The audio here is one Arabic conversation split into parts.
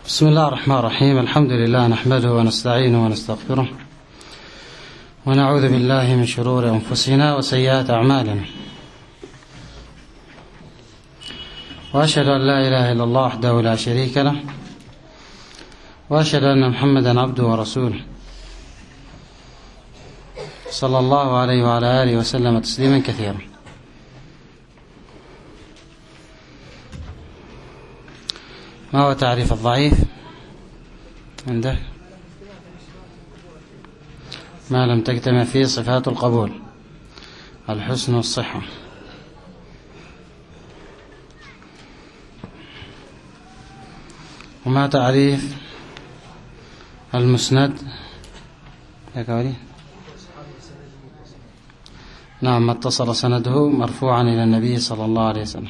بسم الله الرحمن الرحيم. الحمد لله نحمده ونستعينه ونستغفره ونعوذ بالله من شرور أنفسنا وسيئات أعمالنا، وأشهد أن لا إله إلا الله وحده لا شريك له، وأشهد أن محمدا عبده ورسوله صلى الله عليه وعلى آله وسلم تسليما كثيرا. ما هو تعريف الضعيف عنده؟ ما لم تجتمع فيه صفات القبول، الحسن والصحة. وما تعريف المسند يا كوالي؟ نعم، ما اتصل سنده مرفوعا إلى النبي صلى الله عليه وسلم.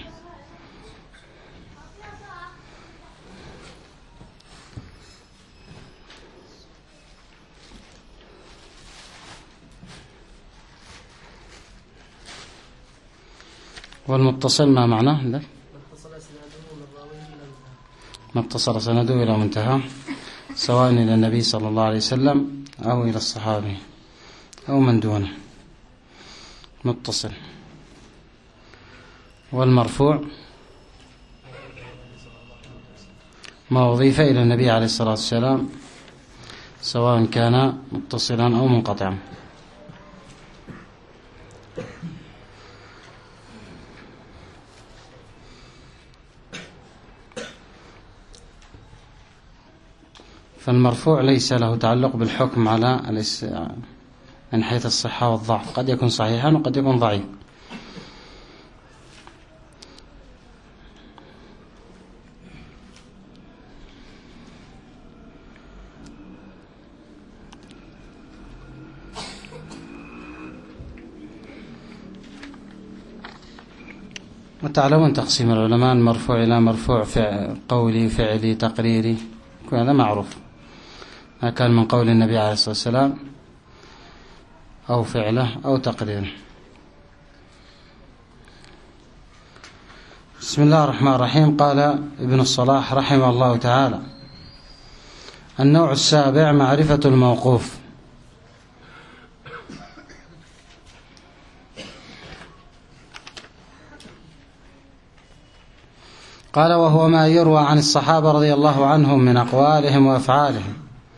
والمتصل ما معناه؟ لا، ما اتصل سنده إلى منتهى، سواء إلى النبي صلى الله عليه وسلم أو إلى الصحابي أو من دونه، متصل. والمرفوع ما أضيف إلى النبي عليه الصلاة والسلام، سواء كان متصلا أو منقطعا. فالمرفوع ليس له تعلق بالحكم على من حيث الصحة والضعف، قد يكون صحيحا وقد يكون ضعيف. وتعلمون تقسيم العلماء المرفوع إلى مرفوع قولي فعلي تقريري، هذا معروف، ما كان من قول النبي عليه الصلاة والسلام أو فعله أو تقريره. بسم الله الرحمن الرحيم. قال ابن الصلاح رحمه الله تعالى: النوع السابع معرفة الموقوف. قال: وهو ما يروى عن الصحابة رضي الله عنهم من أقوالهم وأفعالهم،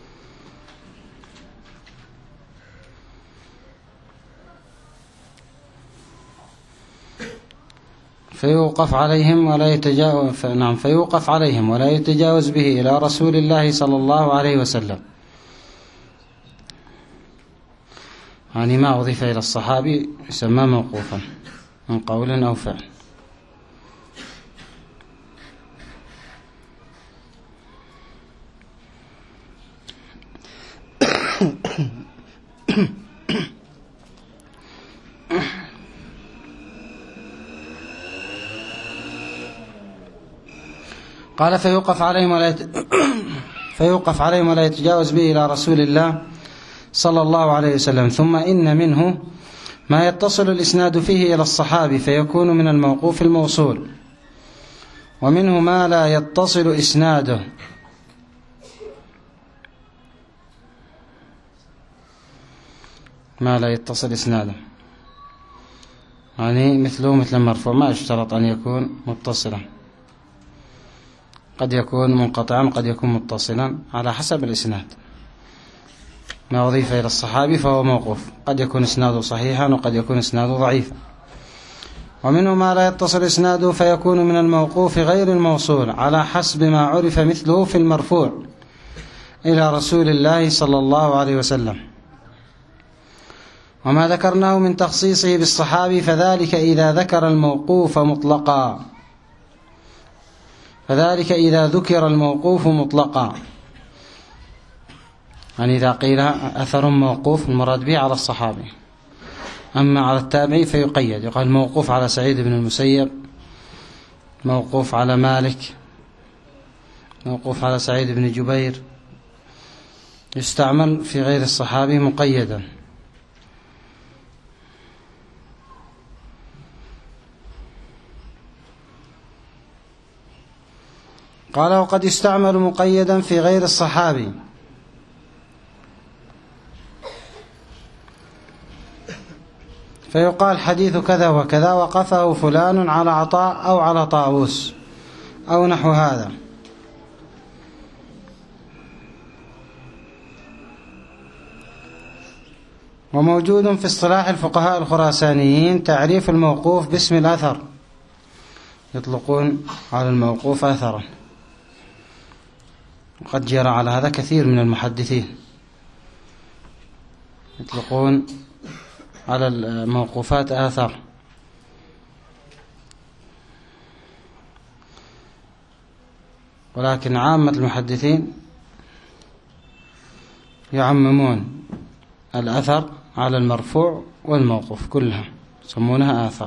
فيوقف عليهم ولا يتجاوز به إلى رسول الله صلى الله عليه وسلم. يعني ما أضيف إلى الصحابي يسمى موقوفا من قول أو فعل. قال: فيوقف عليهم ولا يتجاوز به إلى رسول الله صلى الله عليه وسلم. ثم إن منه ما يتصل الإسناد فيه إلى الصحابي فيكون من الموقوف الموصول، ومنه ما لا يتصل إسناده يعني مثله مثل المرفوع، ما اشترط أن يكون متصلا، قد يكون منقطعا قد يكون متصلا على حسب الإسناد. ما أضيف إلى الصحابي فهو موقوف، قد يكون إسناده صحيحا وقد يكون إسناده ضعيفا. ومنه ما لا يتصل إسناده فيكون من الموقوف غير الموصول على حسب ما عرف مثله في المرفوع إلى رسول الله صلى الله عليه وسلم. وما ذكرناه من تخصيصه بالصحابي فذلك إذا ذكر الموقوف مطلقا، يعني إذا قيل أثر موقوف المراد به على الصحابي، أما على التابعي فيقيد، يقال موقوف على سعيد بن المسيب، موقوف على مالك، موقوف على سعيد بن جبير، يستعمل في غير الصحابي مقيدا. قال وقد يستعمل مقيدا في غير الصحابي، فيقال حديث كذا وكذا وقفه فلان على عطاء أو على طاووس أو نحو هذا. وموجود في اصطلاح الفقهاء الخراسانيين تعريف الموقوف باسم الأثر، يطلقون على الموقوف أثرا، وقد جرى على هذا كثير من المحدثين، يطلقون على الموقوفات آثار. ولكن عامة المحدثين يعممون الأثر على المرفوع والموقوف كلها، يسمونها آثار.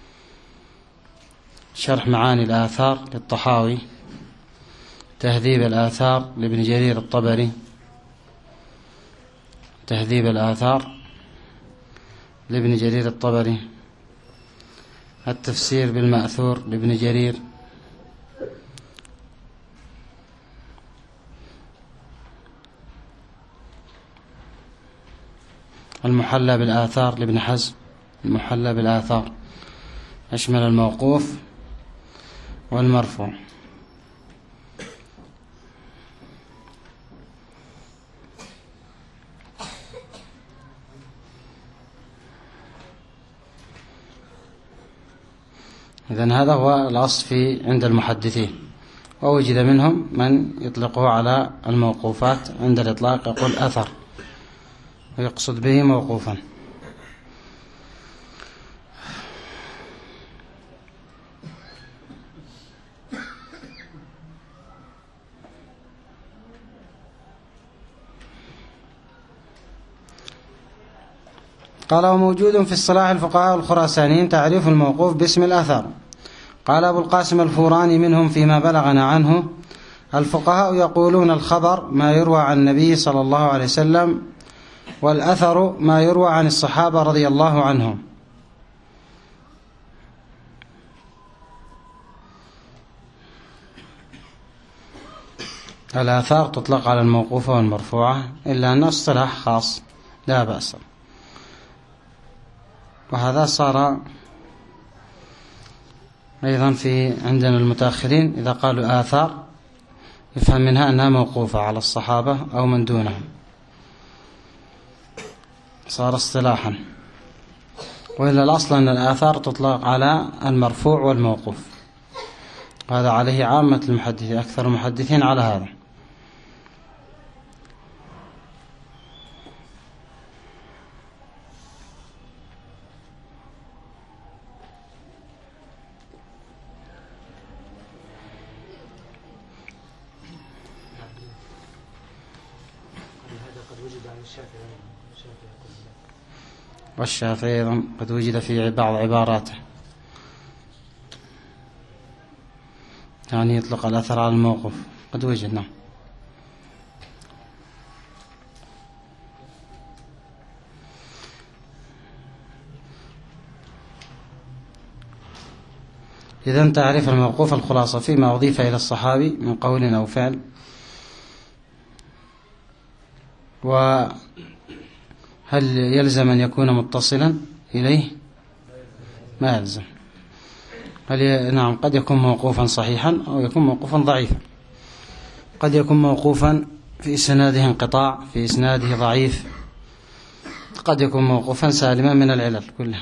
شرح معاني الآثار للطحاوي، تهذيب الآثار لابن جرير الطبري، تهذيب الآثار لابن جرير الطبري، التفسير بالمأثور لابن جرير، المحلى بالآثار لابن حزم، المحلى بالآثار يشمل الموقوف والمرفوع. إذن هذا هو الأصل عند المحدثين، ووجد منهم من يطلقه على الموقوفات عند الإطلاق يقول أثر ويقصد به موقوفا. قال وموجود في اصطلاح الفقهاء الخراسانيين تعريف الموقوف باسم الأثر. قال أبو القاسم الفوراني منهم فيما بلغنا عنه: الفقهاء يقولون الخبر ما يروى عن النبي صلى الله عليه وسلم، والأثر ما يروى عن الصحابة رضي الله عنهم. الآثار تطلق على الموقوفة والمرفوعة، إلا أن اصطلاح خاص لا بأس. وهذا صار أيضا عندنا المتأخرين إذا قالوا آثار يفهم منها أنها موقوفة على الصحابة أو من دونهم، صار اصطلاحا. وإلا الأصل أن الآثار تطلق على المرفوع والموقوف، وهذا عليه عامة المحدثين، أكثر المحدثين على هذا. والشافعي أيضا قد وجد في بعض عباراته، يعني يطلق الأثر على الموقف، قد وجد. نعم. إذن تعريف الموقوف الخلاصة فيما أضيف إلى الصحابي من قول أو فعل. وهل يلزم أن يكون متصلا إليه؟ ما يلزم. نعم، قد يكون موقوفا صحيحا أو يكون موقوفا ضعيفا، قد يكون موقوفا في إسناده انقطاع، في إسناده ضعيف، قد يكون موقوفا سالما من العلل كلها.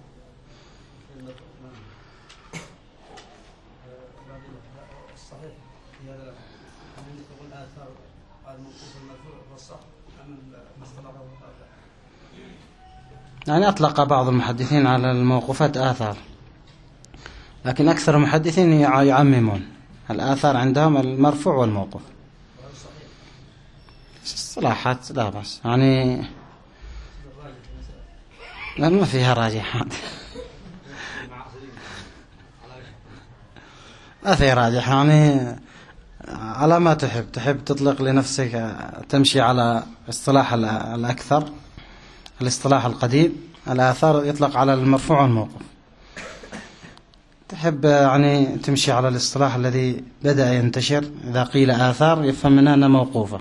يعني أطلق بعض المحدثين على الموقوفات آثار، لكن أكثر المحدثين يعممون الآثار عندهم المرفوع والموقوف. اصطلاحات لا بأس، يعني ما فيها راجحات، ما فيها راجح، يعني على ما تحب تطلق لنفسك، تمشي على اصطلاح الأكثر، الاصطلاح القديم. الآثار يطلق على المرفوع والموقوف، تحب يعني تمشي على الاصطلاح الذي بدأ ينتشر، إذا قيل آثار يفهم منها أنها موقوفة.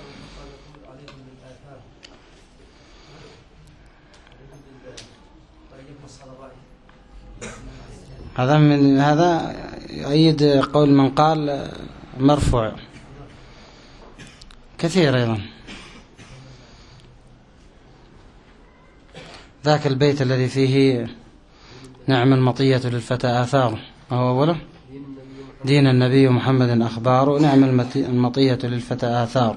هذا يؤيد قول من قال مرفوع كثير أيضا. ذاك البيت الذي فيه نعم المطية للفتى آثار، وهو أوله دين النبي محمد أخبار، نعم المطية للفتى آثار،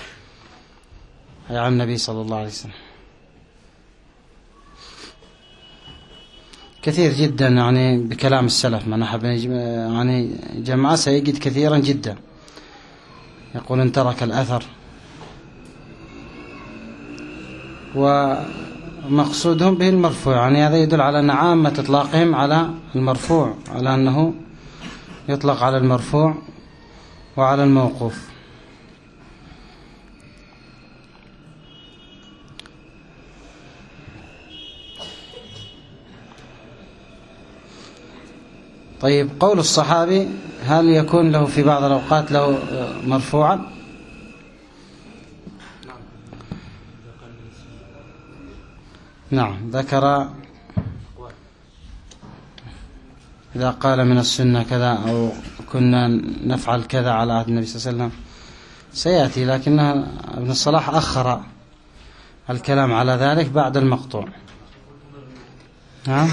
أي عن النبي صلى الله عليه وسلم. كثير جدا يعني بكلام السلف، من أحب يعني جمعه سيجد كثيرا جدا يقول ان ترك الأثر، ومقصودهم به المرفوع. يعني هذا يدل على أن عامة إطلاقهم على المرفوع، على أنه يطلق على المرفوع وعلى الموقوف. طيب، قول الصحابي هل يكون له في بعض الأوقات له مرفوعا؟ نعم، ذكر إذا قال من السنة كذا، أو كنا نفعل كذا على عهد النبي صلى الله عليه وسلم، سيأتي، لكنها ابن الصلاح أخر الكلام على ذلك بعد المقطوع. نعم،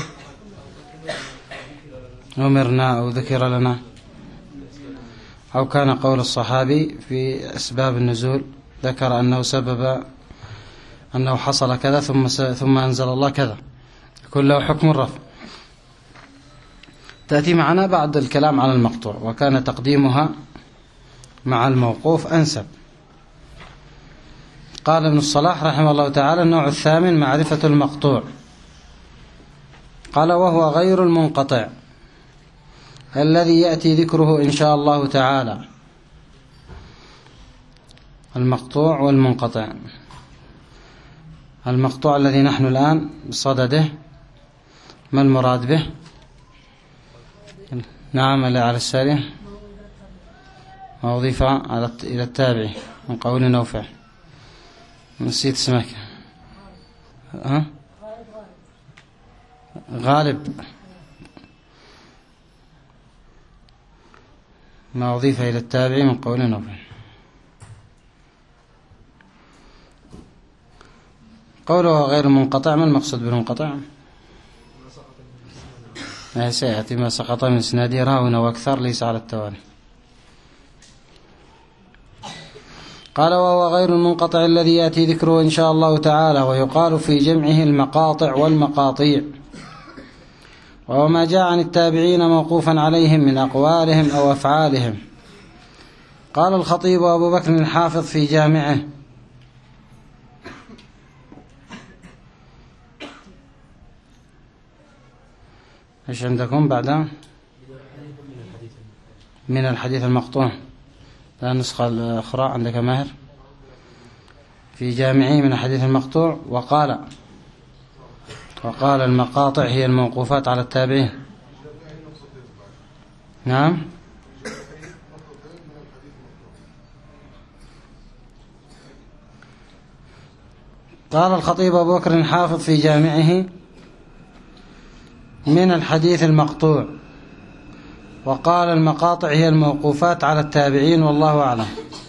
أمرنا أو ذكر لنا، أو كان قول الصحابي في أسباب النزول ذكر أنه سبب أنه حصل كذا ثم أنزل الله كذا، يكون له حكم الرفع. تأتي معنا بعد الكلام على المقطوع، وكان تقديمها مع الموقوف أنسب. قال ابن الصلاح رحمه الله تعالى: النوع الثامن معرفة المقطوع. قال: وهو غير المنقطع الذي يأتي ذكره إن شاء الله تعالى. المقطوع والمنقطع. المقطوع الذي نحن الآن بصدده، ما المراد به؟ نعم، اللي على السارية ما أضيف إلى التابع من قول نوفع. نسيت اسمك. غالب. ما أضيف إلى التابع من قول نوفع. قوله غير منقطع، ما المقصود بالمنقطع؟ سيأتي ما سقط من اسناده راوٍ وأكثر ليس على التوالي. قال: وهو غير المنقطع الذي يأتي ذكره إن شاء الله تعالى، ويقال في جمعه المقاطع والمقاطيع، وهو ما جاء عن التابعين موقوفا عليهم من أقوالهم أو أفعالهم. قال الخطيب أبو بكر الحافظ في جامعه: ايش عندكم بعدها؟ من الحديث المقطوع. لا، النسخة الأخرى عندك ماهر في جامعه من الحديث المقطوع. وقال المقاطع هي الموقوفات على التابعين. نعم، قال الخطيب أبو بكر الحافظ في جامعه: من الحديث المقطوع. وقال المقاطع هي الموقوفات على التابعين، والله أعلم.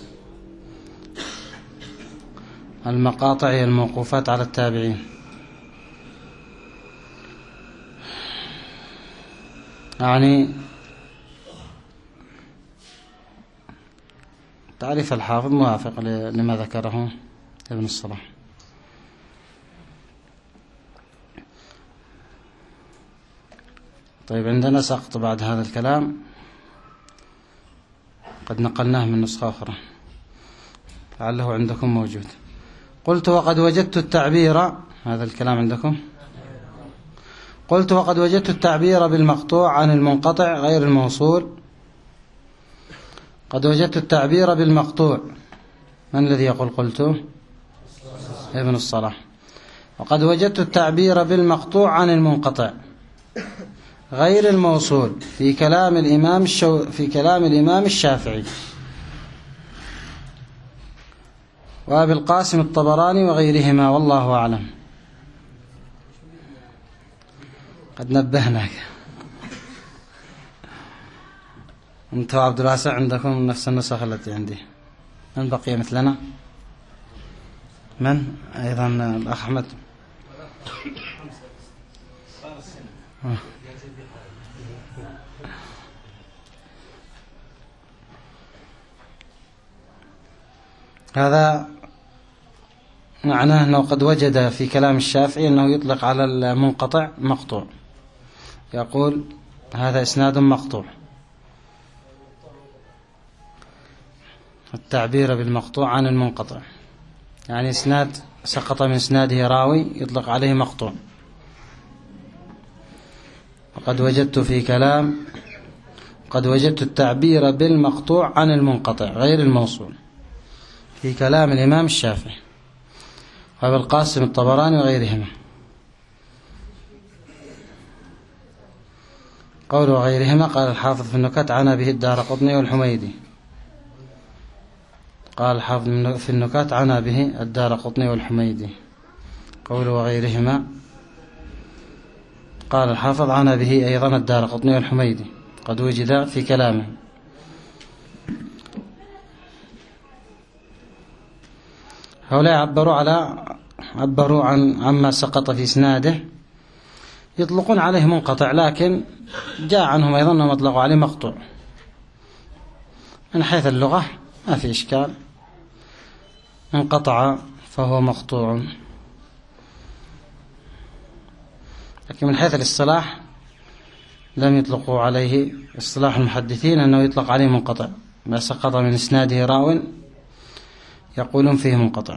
المقاطع هي الموقوفات على التابعين. يعني تعريف الحافظ موافق لما ذكره ابن الصلاح. طيب، عندنا سقط بعد هذا الكلام قد نقلناه من نسخة أخرى لعله عندكم موجود. قلت: وقد وجدت التعبير، هذا الكلام عندكم. قلت: وقد وجدت التعبير بالمقطوع عن المنقطع غير الموصول. قد وجدت التعبير بالمقطوع. من الذي يقول قلت؟ ابن الصلاح. وقد وجدت التعبير بالمقطوع عن المنقطع غير الموصول في كلام الإمام الشافعي وأبي القاسم الطبراني وغيرهما، والله أعلم. قد نبهناك. أنت وعبد الواسع عندكم نفس النسخ التي عندي. من بقي مثلنا؟ من؟ أيضا الأخ أحمد. هذا معناه أنه قد وجد في كلام الشافعي أنه يطلق على المنقطع مقطوع، يقول هذا إسناد مقطوع. التعبير بالمقطوع عن المنقطع يعني إسناد سقط من إسناده راوي يطلق عليه مقطوع. وقد وجدت التعبير بالمقطوع عن المنقطع غير الموصول في كلام الإمام الشافعي وأبي القاسم الطبراني وغيرهما. قول وغيرهما قال الحافظ في النكات عنا به الدارقطني والحميدي. قال الحافظ في النكات عنا به الدارقطني والحميدي. قول وغيرهما قال الحافظ عنا به أيضا الدارقطني والحميدي، قد وجد في كلامه. هؤلاء عبروا عما سقط في إسناده، يطلقون عليه منقطع، لكن جاء عنهم أيضا أنهم أطلقوا عليه مقطوع. من حيث اللغة ما في إشكال، انقطع فهو مقطوع. لكن من حيث الاصطلاح لم يطلقوا عليه، اصطلاح المحدثين أنه يطلق عليه منقطع، ما سقط من إسناده راو يقولون فيه منقطع.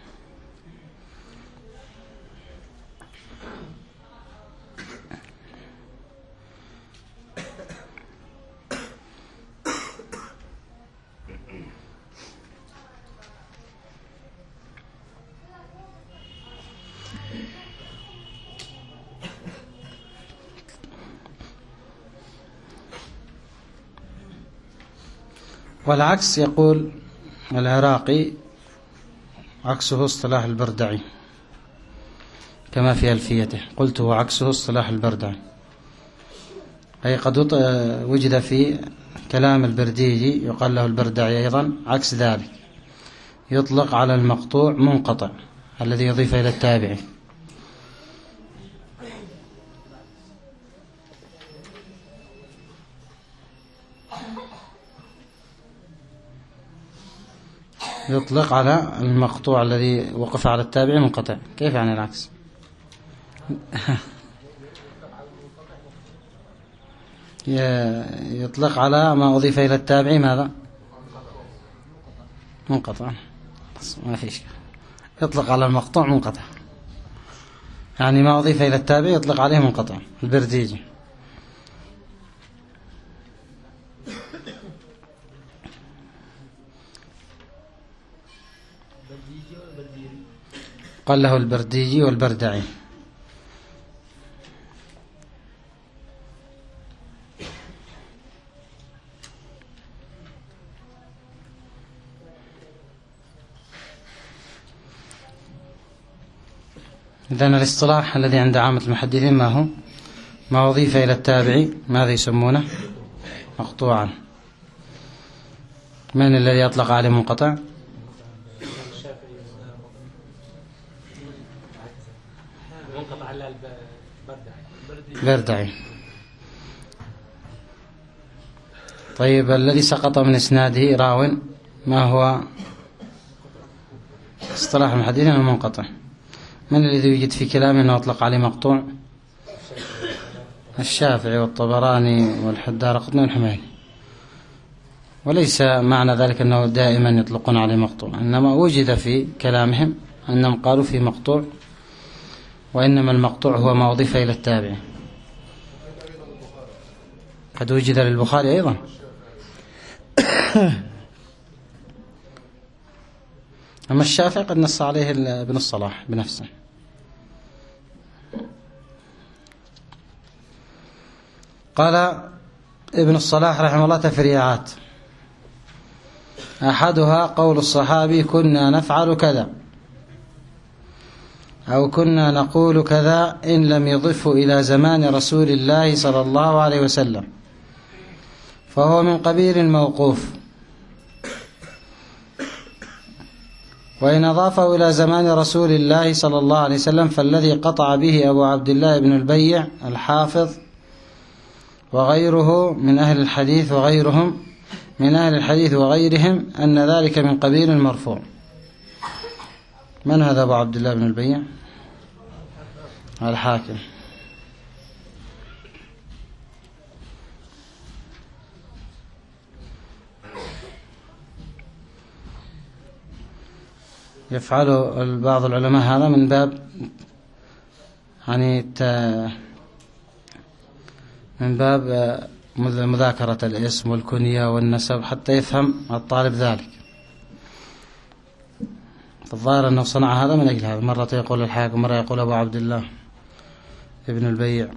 والعكس يقول العراقي عكسه اصطلاح البردعي كما في ألفيته، قلت وعكسه اصطلاح البردعي، أي قد وجد في كلام البرديجي يقال له البردعي أيضا عكس ذلك، يطلق على المقطوع منقطع الذي يضيف إلى التابعي. يطلق على المقطوع الذي وقف على التابع منقطع. كيف يعني العكس؟ يطلق على ما أضيف إلى التابع ماذا؟ منقطع. ما فيش. يطلق على المقطوع منقطع، يعني ما أضيف إلى التابع يطلق عليه منقطع. البرديجي قال له البرديجي والبردعي. إذن الاصطلاح الذي عند عامة المحدثين ما هو؟ ما أضيف إلى التابعي ماذا يسمونه؟ مقطوعا. من الذي يطلق عليه منقطع؟ البردعي. طيب الذي سقط من إسناده راو ما هو اصطلاح المحدثين المنقطع؟ من الذي يوجد في كلامه أنه أطلق عليه مقطوع؟ الشافعي والطبراني والدارقطني والحميدي. وليس معنى ذلك أنه دائما يطلقون عليه مقطوع، إنما وجد في كلامهم أنهم قالوا في مقطوع، وإنما المقطوع هو ما أضيف إلى التابع. قد وجد للبخاري أيضا. أما الشافعي قد نص عليه ابن الصلاح بنفسه. قال ابن الصلاح رحمه الله تفريعات: أحدها قول الصحابي: كنا نفعل كذا، أو كنا نقول كذا، إن لم يضف إلى زمان رسول الله صلى الله عليه وسلم، فهو من قبيل الموقوف. وإن أضافه إلى زمان رسول الله صلى الله عليه وسلم فالذي قطع به أبو عبد الله بن البيع الحافظ وغيره من أهل الحديث وغيرهم من أهل الحديث وغيرهم أن ذلك من قبيل المرفوع. من هذا أبو عبد الله بن البيع؟ الحاكم. يفعل بعض العلماء هذا من باب يعني من باب مذاكرة الاسم والكنية والنسب حتى يفهم الطالب ذلك. فالظاهر أنه صنع هذا من أجل هذا، مرة يقول الحاكم، مرة يقول أبو عبد الله ابن البيع.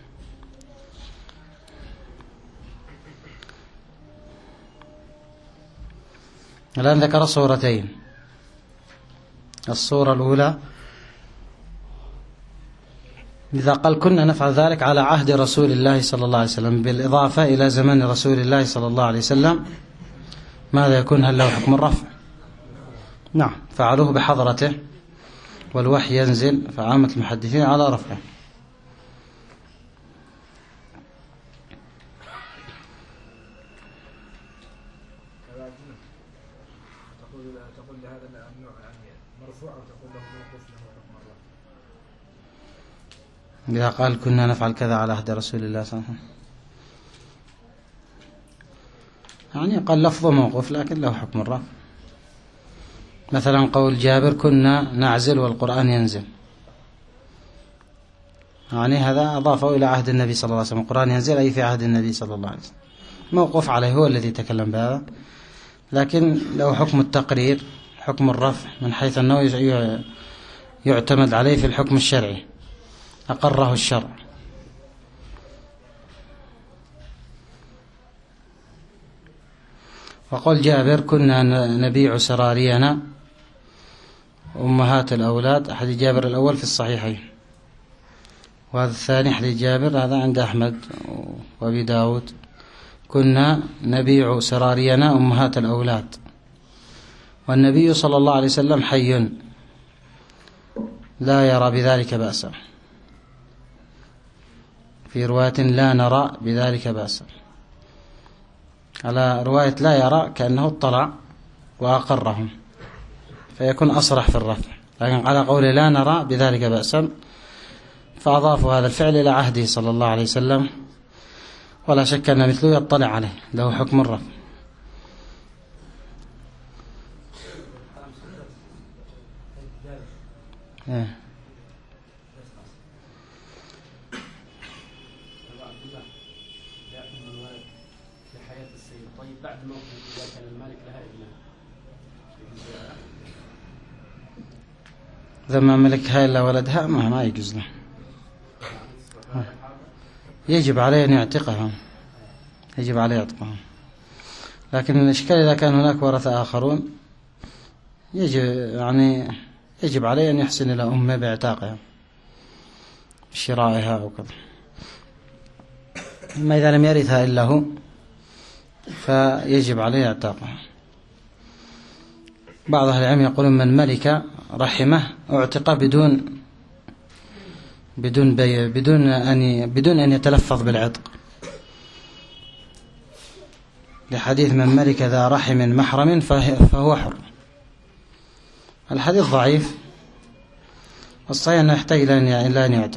الآن ذكر صورتين. الصورة الأولى إذا قال كنا نفعل ذلك على عهد رسول الله صلى الله عليه وسلم بالإضافة إلى زمن رسول الله صلى الله عليه وسلم، ماذا يكون؟ هل له حكم الرفع؟ نعم، فعلوه بحضرته والوحي ينزل، فعامة المحدثين على رفعه. تقول لهذا النوع مرفوع أو تقول له موقوف له حكم الرفع؟ إذا قال كنا نفعل كذا على عهد رسول الله صلى الله عليه وسلم، يعني قال لفظه موقوف لكن له حكم الرفع. مثلا قول جابر كنا نعزل والقرآن ينزل، يعني هذا أضافه إلى عهد النبي صلى الله عليه وسلم، القرآن ينزل أي في عهد النبي صلى الله عليه وسلم، موقوف عليه، هو الذي تكلم بهذا، لكن له حكم التقرير، حكم الرفع، من حيث أنه يعتمد عليه في الحكم الشرعي، أقره الشرع. وقال جابر كنا نبيع سرارينا أمهات الأولاد، حديث جابر الأول في الصحيحين، وهذا الثاني حديث جابر هذا عند أحمد وأبي داود، كنا نبيع سرارينا أمهات الأولاد، والنبي صلى الله عليه وسلم حي لا يرى بذلك بأسا، في رواية لا نرى بذلك بأسا، على رواية لا يرى كأنه اطلع وأقرهم فيكون أصرح في الرفع، لكن على قول لا نرى بذلك بأسا فأضافوا هذا الفعل إلى عهده صلى الله عليه وسلم، ولا شك أن مثله يطلع عليه، له حكم الرفع. إذا ما ملكها إلا ولدها ما يجوز له، يجب عليه أن يعتقها، يجب عليه يعتقها، لكن الإشكال إذا كان هناك ورثة آخرون يجب عليه أن يحسن إلى أمه باعتاقها، شرائها أو كذا. أما إذا لم يرثها إلا هو فيجب عليه اعتاقها. بعض أهل العلم يقولون من ملك رحمه اعتق بدون أن يتلفظ بالعتق، لحديث من ملك ذا رحم محرم فهو حر. الحديث ضعيف، والصحيح أنه يحتاج إلى أن يعتق،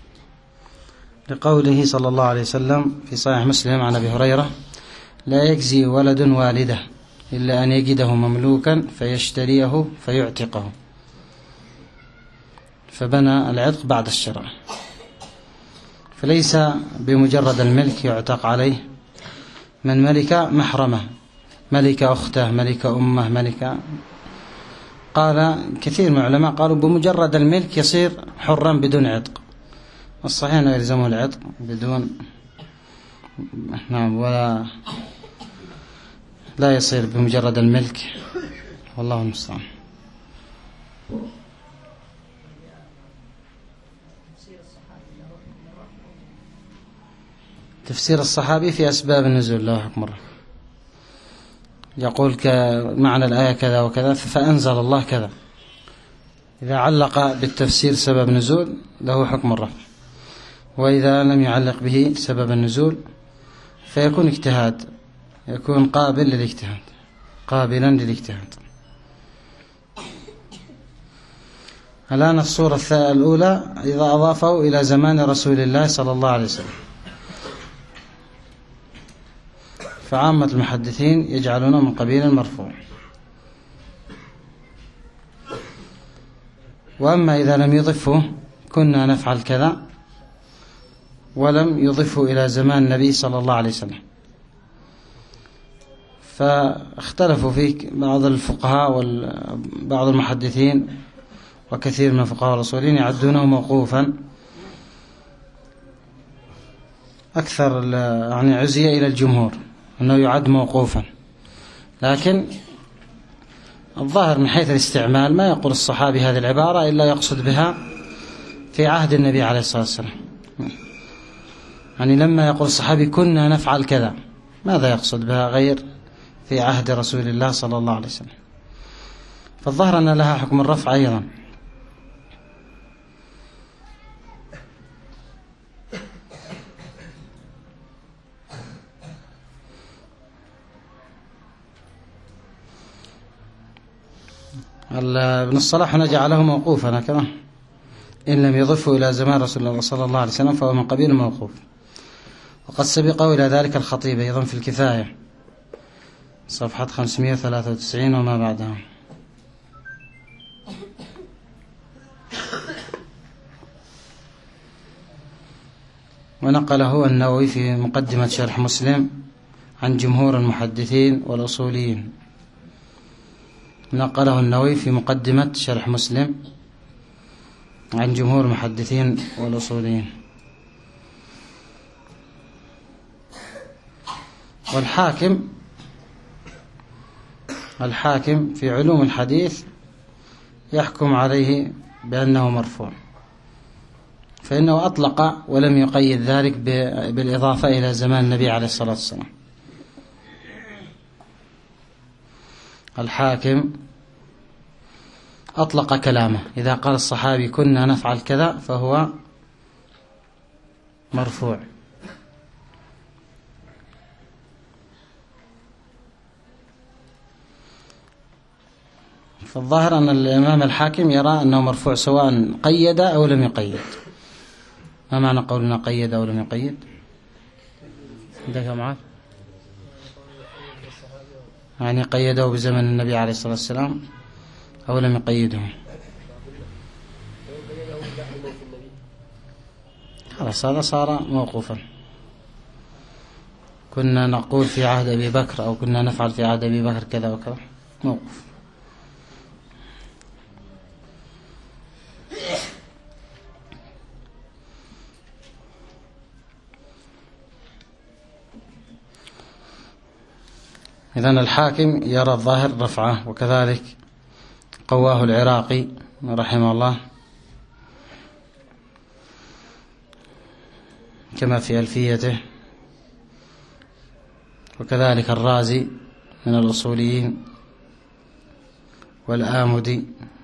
لقوله صلى الله عليه وسلم في صحيح مسلم عن أبي هريرة: لا يجزي ولد والده إلا أن يجده مملوكا فيشتريه فيعتقه، فبنى العتق بعد الشراء، فليس بمجرد الملك يعتق عليه، من ملك محرمه، ملك أخته، ملك أمه، ملك، قال كثير من العلماء قالوا بمجرد الملك يصير حرا بدون عتق، والصحيح أنه يلزمه العتق بدون نعم، ولا لا يصير بمجرد الملك، والله المستعان. تفسير الصحابي في أسباب النزول له حكم الرفع، يقول كمعنى الآية كذا وكذا فأنزل الله كذا، إذا علق بالتفسير سبب نزول له حكم الرفع، وإذا لم يعلق به سبب النزول فيكون اجتهاد، يكون قابلا للاجتهاد. الآن الصورة الأولى إذا أضافه إلى زمان رسول الله صلى الله عليه وسلم، فعامة المحدثين يجعلونه من قبيل المرفوع. وأما إذا لم يضفه كنا نفعل كذا ولم يضفه إلى زمان النبي صلى الله عليه وسلم، فاختلفوا فيه بعض الفقهاء وبعض المحدثين وكثير من الفقهاء والأصوليين يعدونه موقوفا، أكثر يعني عزية إلى الجمهور أنه يعد موقوفا، لكن الظاهر من حيث الاستعمال ما يقول الصحابي هذه العبارة إلا يقصد بها في عهد النبي عليه الصلاة والسلام. يعني لما يقول الصحابي كنا نفعل كذا، ماذا يقصد بها غير في عهد رسول الله صلى الله عليه وسلم؟ فالظاهر أن لها حكم الرفع أيضا. ابن الصلاح هنا جعله موقوفا كما إن لم يضفه إلى زمان رسول الله صلى الله عليه وسلم فهو من قبيل الموقوف. وقد سبقه إلى ذلك الخطيب أيضا في الكفاية صفحة 593 وما بعدها. ونقله النووي في مقدمة شرح مسلم عن جمهور المحدثين والأصوليين. نقله النووي في مقدمة شرح مسلم عن جمهور المحدثين والأصوليين. والحاكم في علوم الحديث يحكم عليه بأنه مرفوع، فإنه أطلق ولم يقيد ذلك بالإضافة إلى زمان النبي عليه الصلاة والسلام. الحاكم أطلق كلامه، إذا قال الصحابي كنا نفعل كذا فهو مرفوع. فالظاهر أن الإمام الحاكم يرى أنه مرفوع سواء قيد أو لم يقيد. ما معنى قولنا قيد أو لم يقيد؟ عندك معاذ؟ يعني قيده بزمن النبي عليه الصلاة والسلام أو لم يقيده؟ خلاص هذا صار موقوفا. كنا نقول في عهد أبي بكر أو كنا نفعل في عهد أبي بكر كذا وكذا، موقوف. إذن الحاكم يرى الظاهر رفعه، وكذلك قواه العراقي رحمه الله كما في ألفيته، وكذلك الرازي من الأصوليين والآمدي.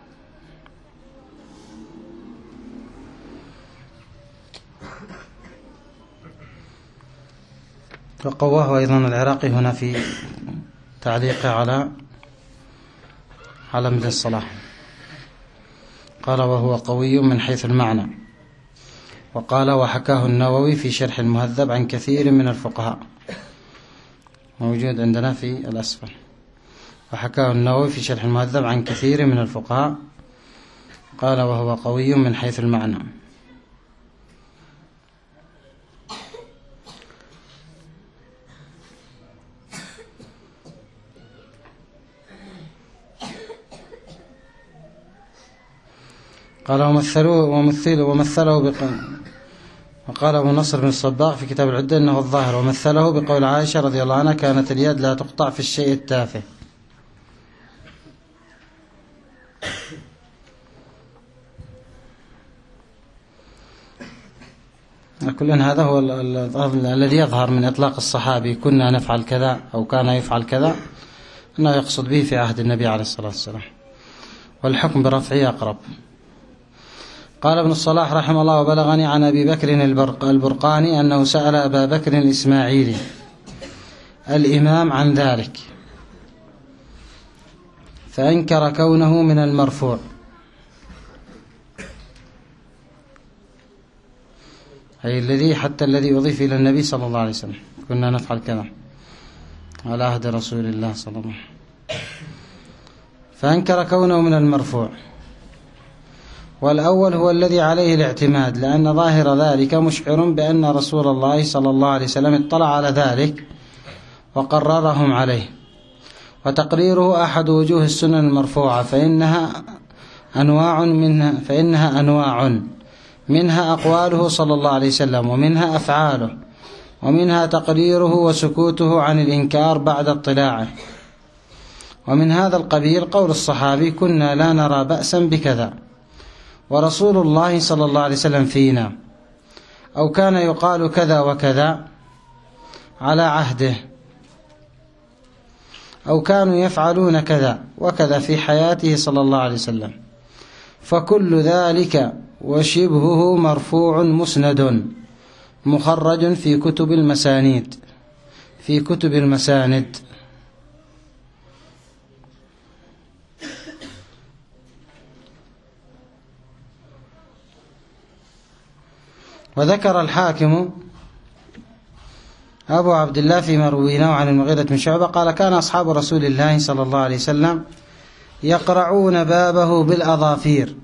وقواه أيضا العراقي هنا في تعليقه على ابن الصلاح، قال وهو قوي من حيث المعنى. وقال وحكاه النووي في شرح المهذب عن كثير من الفقهاء، موجود عندنا في الأسفل. وحكاه النووي في شرح المهذب عن كثير من الفقهاء، قال وهو قوي من حيث المعنى. قال ومثله وقال أبو نصر بن الصباغ في كتاب العدة إنه الظاهر، ومثله بقول عائشة رضي الله عنها: كانت اليد لا تقطع في الشيء التافه. كل هذا هو الذي يظهر من إطلاق الصحابي كنا نفعل كذا أو كان يفعل كذا، أنه يقصد به في عهد النبي عليه الصلاة والسلام، والحكم برفعه أقرب. قال ابن الصلاح رحمه الله: وبلغني عن أبي بكر البرقاني أنه سأل أبا بكر الإسماعيلي الإمام عن ذلك فأنكر كونه من المرفوع، أي الذي أضيف إلى النبي صلى الله عليه وسلم، كنا نفعل كذا على عهد رسول الله صلى الله عليه وسلم، فأنكر كونه من المرفوع. والأول هو الذي عليه الاعتماد، لأن ظاهر ذلك مشعر بأن رسول الله صلى الله عليه وسلم اطلع على ذلك وقررهم عليه، وتقريره أحد وجوه السنن المرفوعة، فإنها أنواع منها أقواله صلى الله عليه وسلم، ومنها أفعاله، ومنها تقريره وسكوته عن الإنكار بعد اطلاعه. ومن هذا القبيل قول الصحابي: كنا لا نرى بأسا بكذا ورسول الله صلى الله عليه وسلم فينا، أو كان يقال كذا وكذا على عهده، أو كانوا يفعلون كذا وكذا في حياته صلى الله عليه وسلم، فكل ذلك وشبهه مرفوع مسند مخرج في كتب المساند. وذكر الحاكم أبو عبد الله فيما رويناه عن المغيرة بن شعبة قال: كان أصحاب رسول الله صلى الله عليه وسلم يقرعون بابه بالأظافير.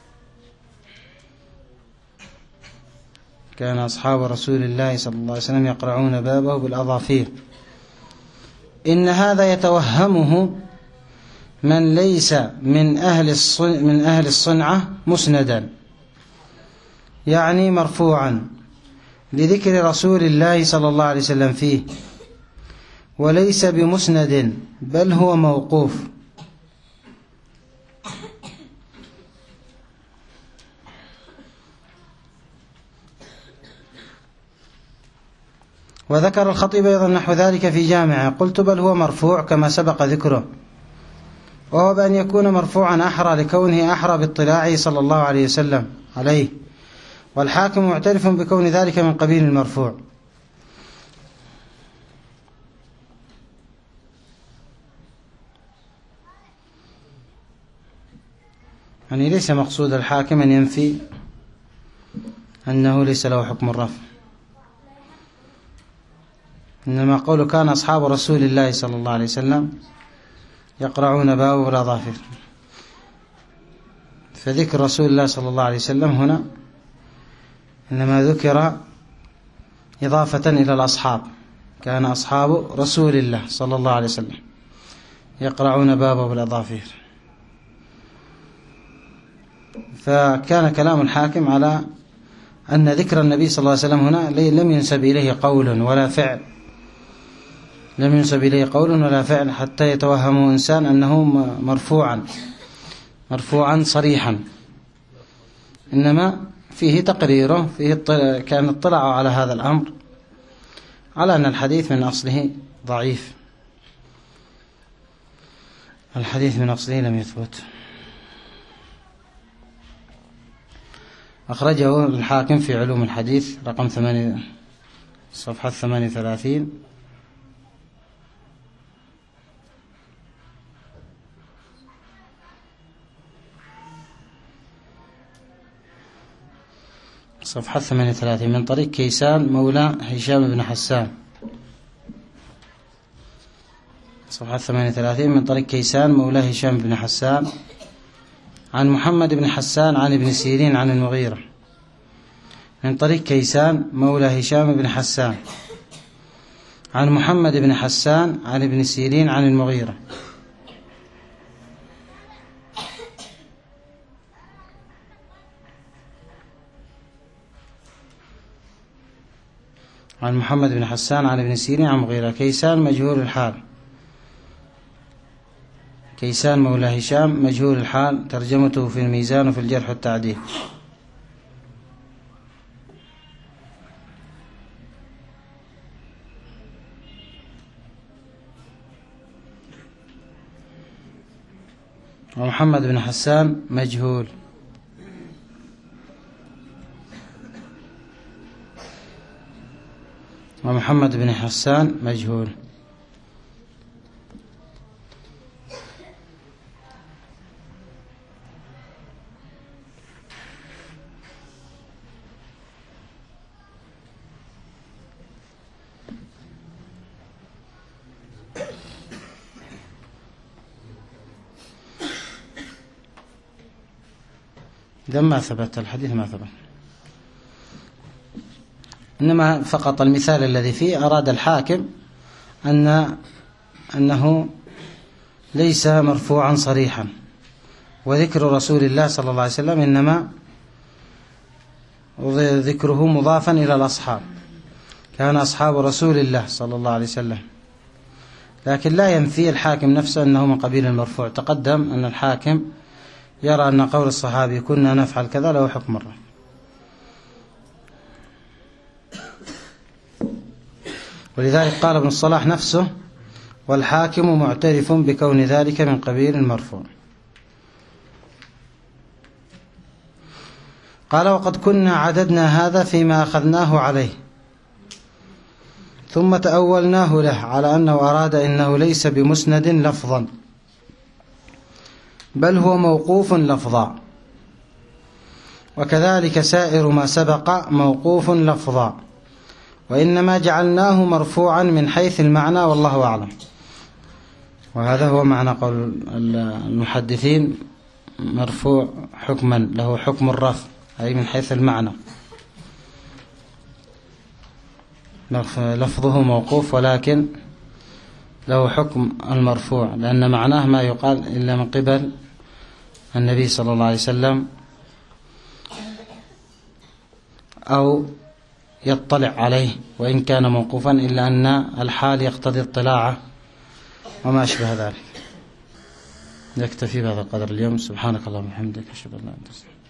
كان أصحاب رسول الله صلى الله عليه وسلم يقرعون بابه بالأظافير. إن هذا يتوهمه من ليس من أهل الصنعة مسندا، يعني مرفوعا لذكر رسول الله صلى الله عليه وسلم فيه، وليس بمسند بل هو موقوف. وذكر الخطيب أيضا نحو ذلك في جامعه، قلت: بل هو مرفوع كما سبق ذكره، وهو بأن يكون مرفوعا أحرى لكونه أحرى باطلاعه صلى الله عليه وسلم عليه، والحاكم معترف بكون ذلك من قبيل المرفوع. يعني ليس مقصود الحاكم أن ينفي أنه ليس له حكم الرفع، إنما قوله كان أصحاب رسول الله صلى الله عليه وسلم يقرعون بابه بالأظافر، فذكر رسول الله صلى الله عليه وسلم هنا إنما ذكر إضافة إلى الأصحاب، كان أصحاب رسول الله صلى الله عليه وسلم يقرعون بابه بالأظافر. فكان كلام الحاكم على أن ذكر النبي صلى الله عليه وسلم هنا لم ينسب إليه قول ولا فعل، حتى يتوهم إنسان أنه مرفوعا صريحا، إنما فيه تقريره، كان اطلعوا على هذا الأمر على أن الحديث من أصله ضعيف، الحديث من أصله لم يثبت. أخرجه الحاكم في علوم الحديث رقم 8 صفحة 38، صفحة 38 من طريق كيسان مولى هشام بن حسان. صفحة 38 من طريق كيسان مولى هشام بن حسان عن محمد بن حسان عن ابن سيرين عن المغيرة. من طريق كيسان مولى هشام بن حسان عن محمد بن حسان عن ابن سيرين عن المغيرة. عن محمد بن حسان عن ابن سيرين عن مغيرة. كيسان مجهول الحال، كيسان مولى هشام مجهول الحال، ترجمته في الميزان وفي الجرح والتعديل. ومحمد بن حسان مجهول. ومحمد بن حسان مجهول. إذا ما ثبت الحديث ما ثبت، إنما فقط المثال الذي فيه أراد الحاكم أنه ليس مرفوعا صريحا، وذكر رسول الله صلى الله عليه وسلم إنما ذكره مضافا إلى الأصحاب، كان أصحاب رسول الله صلى الله عليه وسلم، لكن لا ينفي الحاكم نفسه أنه من قبيل المرفوع. تقدم أن الحاكم يرى أن قول الصحابي كنا نفعل كذا له حكم الرفع. ولذلك قال ابن الصلاح نفسه: والحاكم معترف بكون ذلك من قبيل المرفوع. قال: وقد كنا عددنا هذا فيما أخذناه عليه، ثم تأولناه له على أنه أراد إنه ليس بمسند لفظا، بل هو موقوف لفظا، وكذلك سائر ما سبق موقوف لفظا، وإنما جعلناه مرفوعا من حيث المعنى والله أعلم. وهذا هو معنى قول المحدثين: مرفوع حكما له حكم الرفع، أي من حيث المعنى، لفظه موقوف ولكن له حكم المرفوع، لأن معناه ما يقال إلا من قبل النبي صلى الله عليه وسلم أو يطلع عليه، وإن كان موقوفا إلا أن الحال يقتضي اطلاعه وما أشبه ذلك. يكتفي بهذا القدر اليوم. سبحانك اللهم وبحمدك، أشهد أن لا إله إلا أنت.